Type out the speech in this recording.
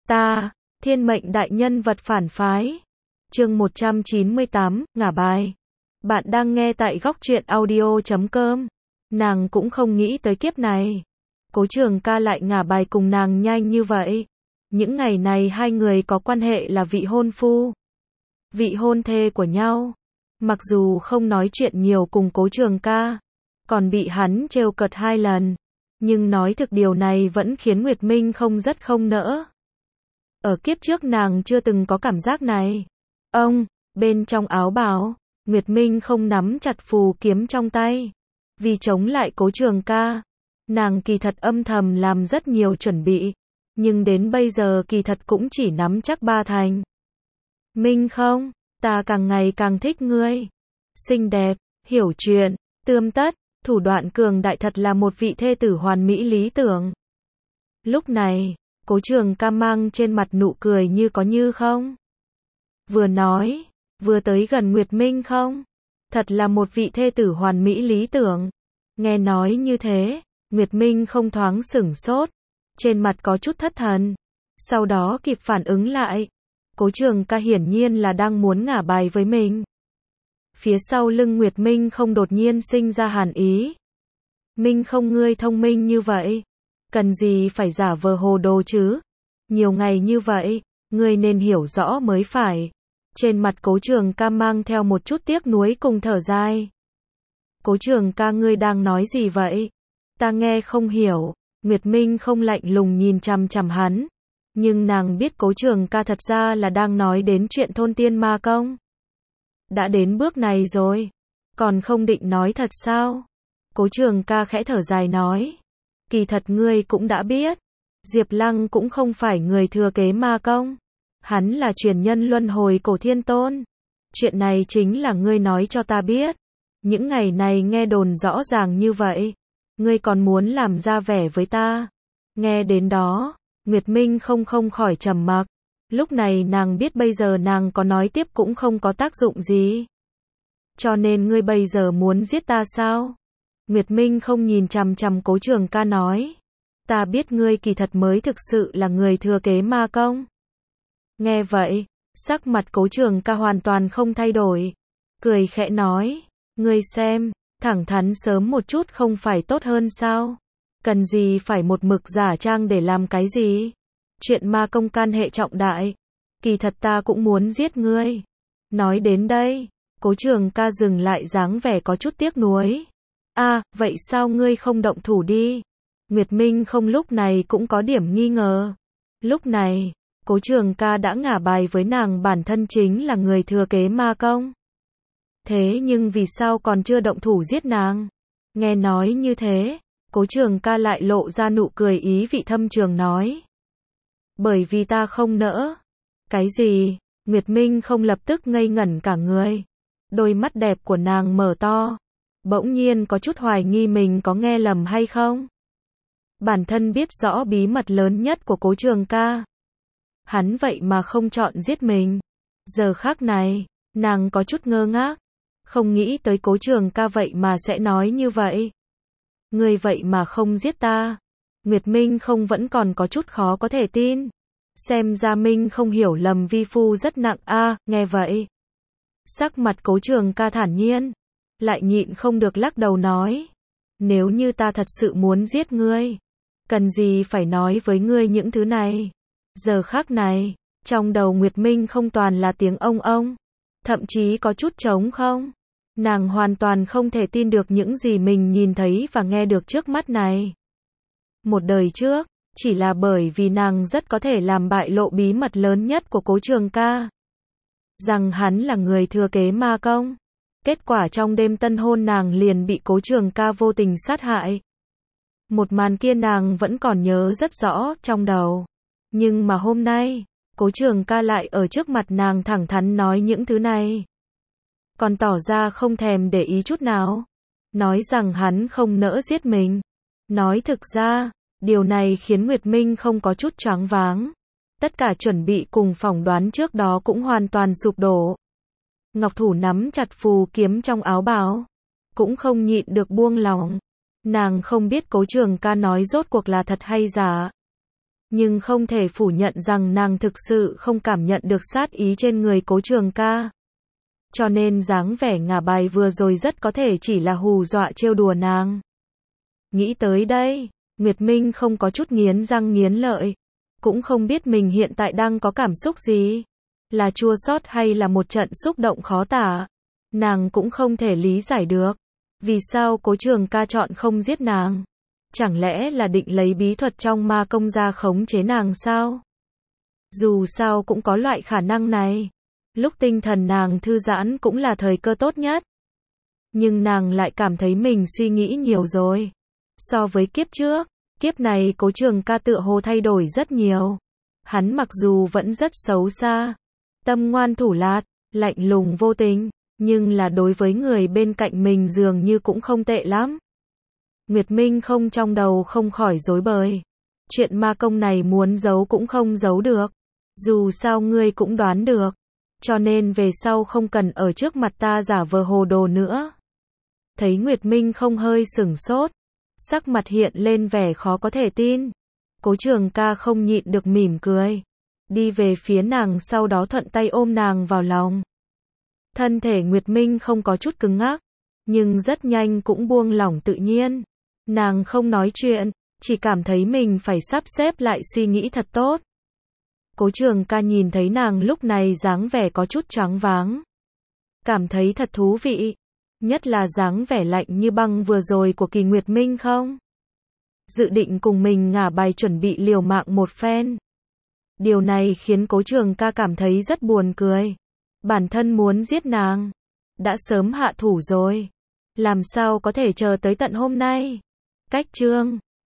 Ta, thiên mệnh đại nhân vật phản phái. Chương 198, ngả bài. Bạn đang nghe tại góc truyện audio.com. Nàng cũng không nghĩ tới kiếp này. Cố Trường Ca lại ngả bài cùng nàng nhanh như vậy. Những ngày này hai người có quan hệ là vị hôn phu, vị hôn thê của nhau. Mặc dù không nói chuyện nhiều cùng Cố Trường Ca, còn bị hắn trêu cợt 2 lần. Nhưng nói thực điều này vẫn khiến Nguyệt Minh không nỡ. Ở kiếp trước nàng chưa từng có cảm giác này. Bên trong áo bào, Nguyệt Minh không nắm chặt phù kiếm trong tay. Vì chống lại Cố Trường Ca, nàng kỳ thật âm thầm làm rất nhiều chuẩn bị. Nhưng đến bây giờ kỳ thật cũng chỉ nắm chắc 3 thành. Minh không, ta càng ngày càng thích ngươi. Xinh đẹp, hiểu chuyện, tươm tất, thủ đoạn cường đại, thật là một vị thê tử hoàn mỹ lý tưởng. Lúc này, Cố Trường Ca mang trên mặt nụ cười như có như không. Vừa nói, vừa tới gần Nguyệt Minh không. Thật là một vị thê tử hoàn mỹ lý tưởng. Nghe nói như thế, Nguyệt Minh không thoáng sửng sốt. Trên mặt có chút thất thần. Sau đó kịp phản ứng lại. Cố Trường Ca hiển nhiên là đang muốn ngả bài với mình. Phía sau lưng Nguyệt Minh không đột nhiên sinh ra hàn ý. Minh không, ngươi thông minh như vậy, cần gì phải giả vờ hồ đồ chứ? Nhiều ngày như vậy, ngươi nên hiểu rõ mới phải. Trên mặt Cố Trường Ca mang theo một chút tiếc nuối cùng thở dài. Cố Trường Ca, ngươi đang nói gì vậy? Ta nghe không hiểu. Nguyệt Minh không lạnh lùng nhìn chằm chằm hắn. Nhưng nàng biết Cố Trường Ca thật ra là đang nói đến chuyện thôn tiên ma công. Đã đến bước này rồi, còn không định nói thật sao? Cố Trường Ca khẽ thở dài nói. Kỳ thật ngươi cũng đã biết, Diệp Lăng cũng không phải người thừa kế ma công. Hắn là truyền nhân luân hồi cổ thiên tôn. Chuyện này chính là ngươi nói cho ta biết. Những ngày này nghe đồn rõ ràng như vậy, ngươi còn muốn làm ra vẻ với ta. Nghe đến đó, Nguyệt Minh không khỏi trầm mặc. Lúc này nàng biết bây giờ nàng có nói tiếp cũng không có tác dụng gì. Cho nên ngươi bây giờ muốn giết ta sao? Nguyệt Minh không nhìn chằm chằm Cố Trường Ca nói. Ta biết ngươi kỳ thật mới thực sự là người thừa kế ma công. Nghe vậy, sắc mặt Cố Trường Ca hoàn toàn không thay đổi. Cười khẽ nói. Ngươi xem, thẳng thắn sớm một chút không phải tốt hơn sao? Cần gì phải một mực giả trang để làm cái gì? Chuyện ma công can hệ trọng đại. Kỳ thật ta cũng muốn giết ngươi. Nói đến đây, Cố Trường Ca dừng lại, dáng vẻ có chút tiếc nuối. Vậy sao ngươi không động thủ đi? Nguyệt Minh không lúc này cũng có điểm nghi ngờ. Lúc này, Cố Trường Ca đã ngả bài với nàng bản thân chính là người thừa kế ma công. Thế nhưng vì sao còn chưa động thủ giết nàng? Nghe nói như thế, Cố Trường Ca lại lộ ra nụ cười ý vị thâm trường nói. Bởi vì ta không nỡ. Cái gì? Nguyệt Minh không lập tức ngây ngẩn cả người. Đôi mắt đẹp của nàng mở to. Bỗng nhiên có chút hoài nghi mình có nghe lầm hay không. Bản thân biết rõ bí mật lớn nhất của Cố Trường Ca. Hắn vậy mà không chọn giết mình. Giờ khắc này, nàng có chút ngơ ngác. Không nghĩ tới Cố Trường Ca vậy mà sẽ nói như vậy. Ngươi vậy mà không giết ta. Nguyệt Minh không vẫn còn có chút khó có thể tin. Xem ra Minh không hiểu lầm vi phu rất nặng. Nghe vậy, sắc mặt Cố Trường Ca thản nhiên, lại nhịn không được lắc đầu nói. Nếu như ta thật sự muốn giết ngươi, cần gì phải nói với ngươi những thứ này. Giờ khắc này, trong đầu Nguyệt Minh không toàn là tiếng ông, thậm chí có chút trống không. Nàng hoàn toàn không thể tin được những gì mình nhìn thấy và nghe được trước mắt này. Một đời trước, chỉ là bởi vì nàng rất có thể làm bại lộ bí mật lớn nhất của Cố Trường Ca. Rằng hắn là người thừa kế ma công. Kết quả trong đêm tân hôn nàng liền bị Cố Trường Ca vô tình sát hại. Một màn kia nàng vẫn còn nhớ rất rõ trong đầu. Nhưng mà hôm nay, Cố Trường Ca lại ở trước mặt nàng thẳng thắn nói những thứ này. Còn tỏ ra không thèm để ý chút nào. Nói rằng hắn không nỡ giết mình. Nói thực ra, điều này khiến Nguyệt Minh không có chút choáng váng. Tất cả chuẩn bị cùng phỏng đoán trước đó cũng hoàn toàn sụp đổ. Ngọc thủ nắm chặt phù kiếm trong áo bào, cũng không nhịn được buông lỏng. Nàng không biết Cố Trường Ca nói rốt cuộc là thật hay giả. Nhưng không thể phủ nhận rằng nàng thực sự không cảm nhận được sát ý trên người Cố Trường Ca. Cho nên dáng vẻ ngả bài vừa rồi rất có thể chỉ là hù dọa trêu đùa nàng. Nghĩ tới đây, Nguyệt Minh không có chút nghiến răng nghiến lợi. Cũng không biết mình hiện tại đang có cảm xúc gì. Là chua xót hay là một trận xúc động khó tả. Nàng cũng không thể lý giải được. Vì sao Cố Trường Ca chọn không giết nàng? Chẳng lẽ là định lấy bí thuật trong ma công ra khống chế nàng sao? Dù sao cũng có loại khả năng này. Lúc tinh thần nàng thư giãn cũng là thời cơ tốt nhất. Nhưng nàng lại cảm thấy mình suy nghĩ nhiều rồi. So với kiếp trước, kiếp này Cố Trường Ca tựa hồ thay đổi rất nhiều. Hắn mặc dù vẫn rất xấu xa, tâm ngoan thủ lạt, lạnh lùng vô tình, nhưng là đối với người bên cạnh mình dường như cũng không tệ lắm. Nguyệt Minh không trong đầu không khỏi rối bời. Chuyện ma công này muốn giấu cũng không giấu được. Dù sao ngươi cũng đoán được. Cho nên về sau không cần ở trước mặt ta giả vờ hồ đồ nữa. Thấy Nguyệt Minh không hơi sửng sốt. Sắc mặt hiện lên vẻ khó có thể tin. Cố Trường Ca không nhịn được mỉm cười. Đi về phía nàng sau đó thuận tay ôm nàng vào lòng. Thân thể Nguyệt Minh không có chút cứng ngắc. Nhưng rất nhanh cũng buông lỏng tự nhiên. Nàng không nói chuyện, chỉ cảm thấy mình phải sắp xếp lại suy nghĩ thật tốt. Cố Trường Ca nhìn thấy nàng lúc này dáng vẻ có chút choáng váng. Cảm thấy thật thú vị. Nhất là dáng vẻ lạnh như băng vừa rồi của Kỳ Nguyệt Minh không? Dự định cùng mình ngả bài chuẩn bị liều mạng một phen. Điều này khiến Cố Trường Ca cảm thấy rất buồn cười. Bản thân muốn giết nàng. Đã sớm hạ thủ rồi. Làm sao có thể chờ tới tận hôm nay? Cách chương